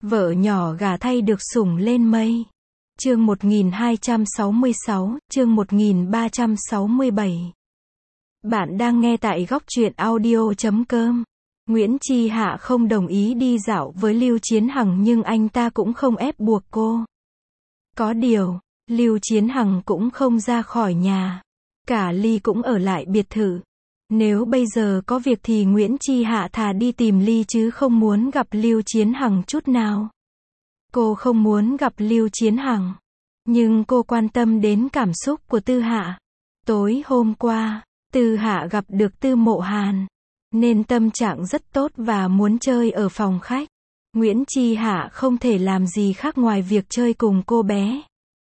Vợ nhỏ gả thay được sủng lên mây. Chương 1266, chương 1367. Bạn đang nghe tại góc truyện audio.com. Nguyễn Chi Hạ không đồng ý đi dạo với Lưu Chiến Hằng nhưng anh ta cũng không ép buộc cô. Có điều, Lưu Chiến Hằng cũng không ra khỏi nhà. Cả Ly cũng ở lại biệt thự. Nếu bây giờ có việc thì Nguyễn Chi Hạ thà đi tìm Ly chứ không muốn gặp Lưu Chiến Hằng chút nào. Cô không muốn gặp Lưu Chiến Hằng, nhưng cô quan tâm đến cảm xúc của Tư Hạ. Tối hôm qua, Tư Hạ gặp được Tư Mộ Hàn, nên tâm trạng rất tốt và muốn chơi ở phòng khách. Nguyễn Chi Hạ không thể làm gì khác ngoài việc chơi cùng cô bé.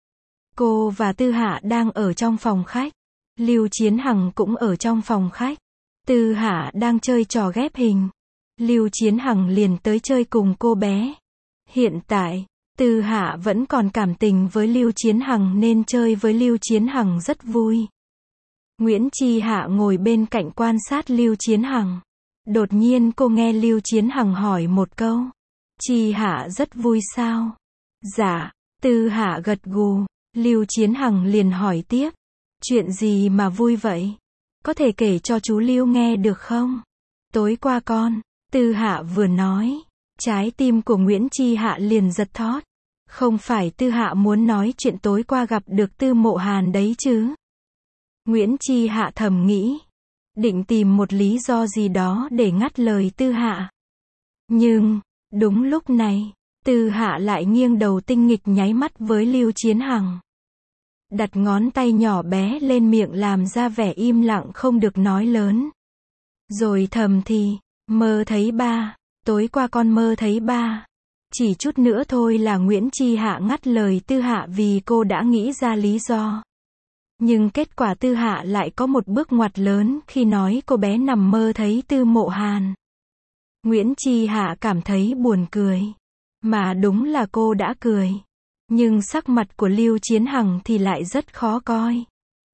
Cô và Tư Hạ đang ở trong phòng khách. Lưu Chiến Hằng cũng ở trong phòng khách. Tư Hạ đang chơi trò ghép hình. Lưu Chiến Hằng liền tới chơi cùng cô bé. Hiện tại, Tư Hạ vẫn còn cảm tình với Lưu Chiến Hằng nên chơi với Lưu Chiến Hằng rất vui. Nguyễn Chi Hạ ngồi bên cạnh quan sát Lưu Chiến Hằng. Đột nhiên cô nghe Lưu Chiến Hằng hỏi một câu. Chi Hạ rất vui sao? Dạ, Tư Hạ gật gù. Lưu Chiến Hằng liền hỏi tiếp. Chuyện gì mà vui vậy? Có thể kể cho chú Lưu nghe được không? Tối qua Tư Hạ vừa nói. Trái tim của Nguyễn Chi Hạ liền giật thót. Không phải Tư Hạ muốn nói chuyện tối qua gặp được Tư Mộ Hàn đấy chứ? Nguyễn Chi Hạ thầm nghĩ. Định tìm một lý do gì đó để ngắt lời Tư Hạ. Nhưng, đúng lúc này, Tư Hạ lại nghiêng đầu tinh nghịch nháy mắt với Lưu Chiến Hằng. Đặt ngón tay nhỏ bé lên miệng làm ra vẻ im lặng không được nói lớn. Rồi thầm thì, mơ thấy ba, tối qua con mơ thấy ba. Chỉ chút nữa thôi là Nguyễn Chi Hạ ngắt lời Tư Hạ vì cô đã nghĩ ra lý do. Nhưng kết quả Tư Hạ lại có một bước ngoặt lớn khi nói cô bé nằm mơ thấy Tư Mộ Hàn. Nguyễn Chi Hạ cảm thấy buồn cười. Mà đúng là cô đã cười. Nhưng sắc mặt của Lưu Chiến Hằng thì lại rất khó coi.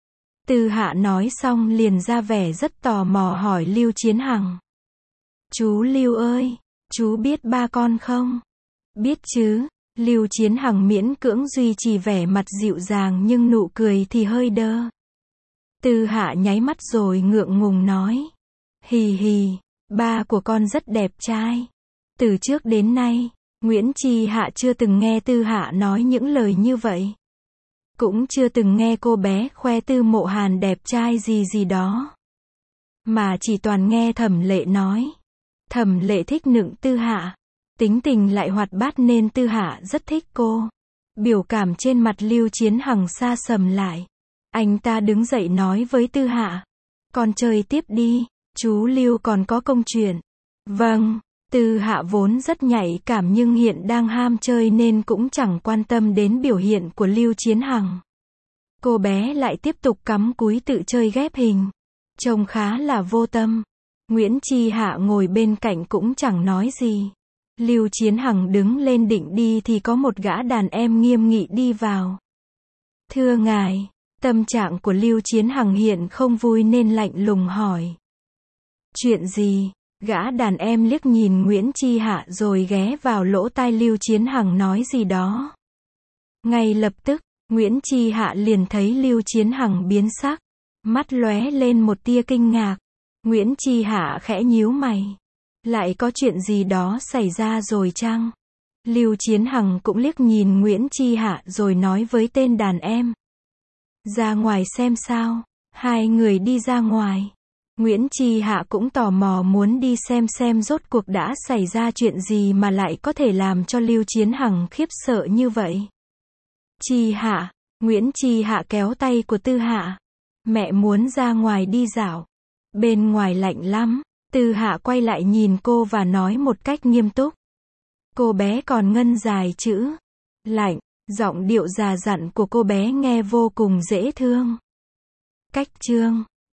Tư Hạ nói xong liền ra vẻ rất tò mò hỏi Lưu Chiến Hằng. Chú Lưu ơi, chú biết ba con không? Biết chứ. Lưu Chiến Hằng miễn cưỡng duy trì vẻ mặt dịu dàng nhưng nụ cười thì hơi đơ. Tư Hạ nháy mắt rồi ngượng ngùng nói. Hì hì, ba của con rất đẹp trai. Từ trước đến nay, Nguyễn Chi Hạ chưa từng nghe Tư Hạ nói những lời như vậy. Cũng chưa từng nghe cô bé khoe Tư Mộ Hàn đẹp trai gì đó. Mà chỉ toàn nghe Thẩm Lệ nói. Thẩm Lệ thích nựng Tư Hạ. Tính tình lại hoạt bát nên Tư Hạ rất thích cô. Biểu cảm trên mặt Lưu Chiến Hằng xa sầm lại. Anh ta đứng dậy nói với Tư Hạ. Con chơi tiếp đi, chú Lưu còn có công chuyện. Vâng. Tư Hạ vốn rất nhạy cảm nhưng hiện đang ham chơi nên cũng chẳng quan tâm đến biểu hiện của Lưu Chiến Hằng. Cô bé lại tiếp tục cắm cúi tự chơi ghép hình. Trông khá là vô tâm. Nguyễn Chi Hạ ngồi bên cạnh cũng chẳng nói gì. Lưu Chiến Hằng đứng lên định đi thì có một gã đàn em nghiêm nghị đi vào. Thưa ngài, tâm trạng của Lưu Chiến Hằng hiện không vui nên lạnh lùng hỏi. Chuyện gì? Gã đàn em liếc nhìn Nguyễn Chi Hạ rồi ghé vào lỗ tai Lưu Chiến Hằng nói gì đó. Ngay lập tức, Nguyễn Chi Hạ liền thấy Lưu Chiến Hằng biến sắc. Mắt lóe lên một tia kinh ngạc. Nguyễn Chi Hạ khẽ nhíu mày. Lại có chuyện gì đó xảy ra rồi chăng? Lưu Chiến Hằng cũng liếc nhìn Nguyễn Chi Hạ rồi nói với tên đàn em. Ra ngoài xem sao. Hai người đi ra ngoài. Nguyễn Chi Hạ cũng tò mò muốn đi xem rốt cuộc đã xảy ra chuyện gì mà lại có thể làm cho Lưu Chiến Hằng khiếp sợ như vậy. Chi Hạ, Nguyễn Chi Hạ kéo tay của Tư Hạ. Mẹ muốn ra ngoài đi dạo. Bên ngoài lạnh lắm. Tư Hạ quay lại nhìn cô và nói một cách nghiêm túc. Cô bé còn ngân dài chữ. Lạnh, giọng điệu già dặn của cô bé nghe vô cùng dễ thương. Cách chương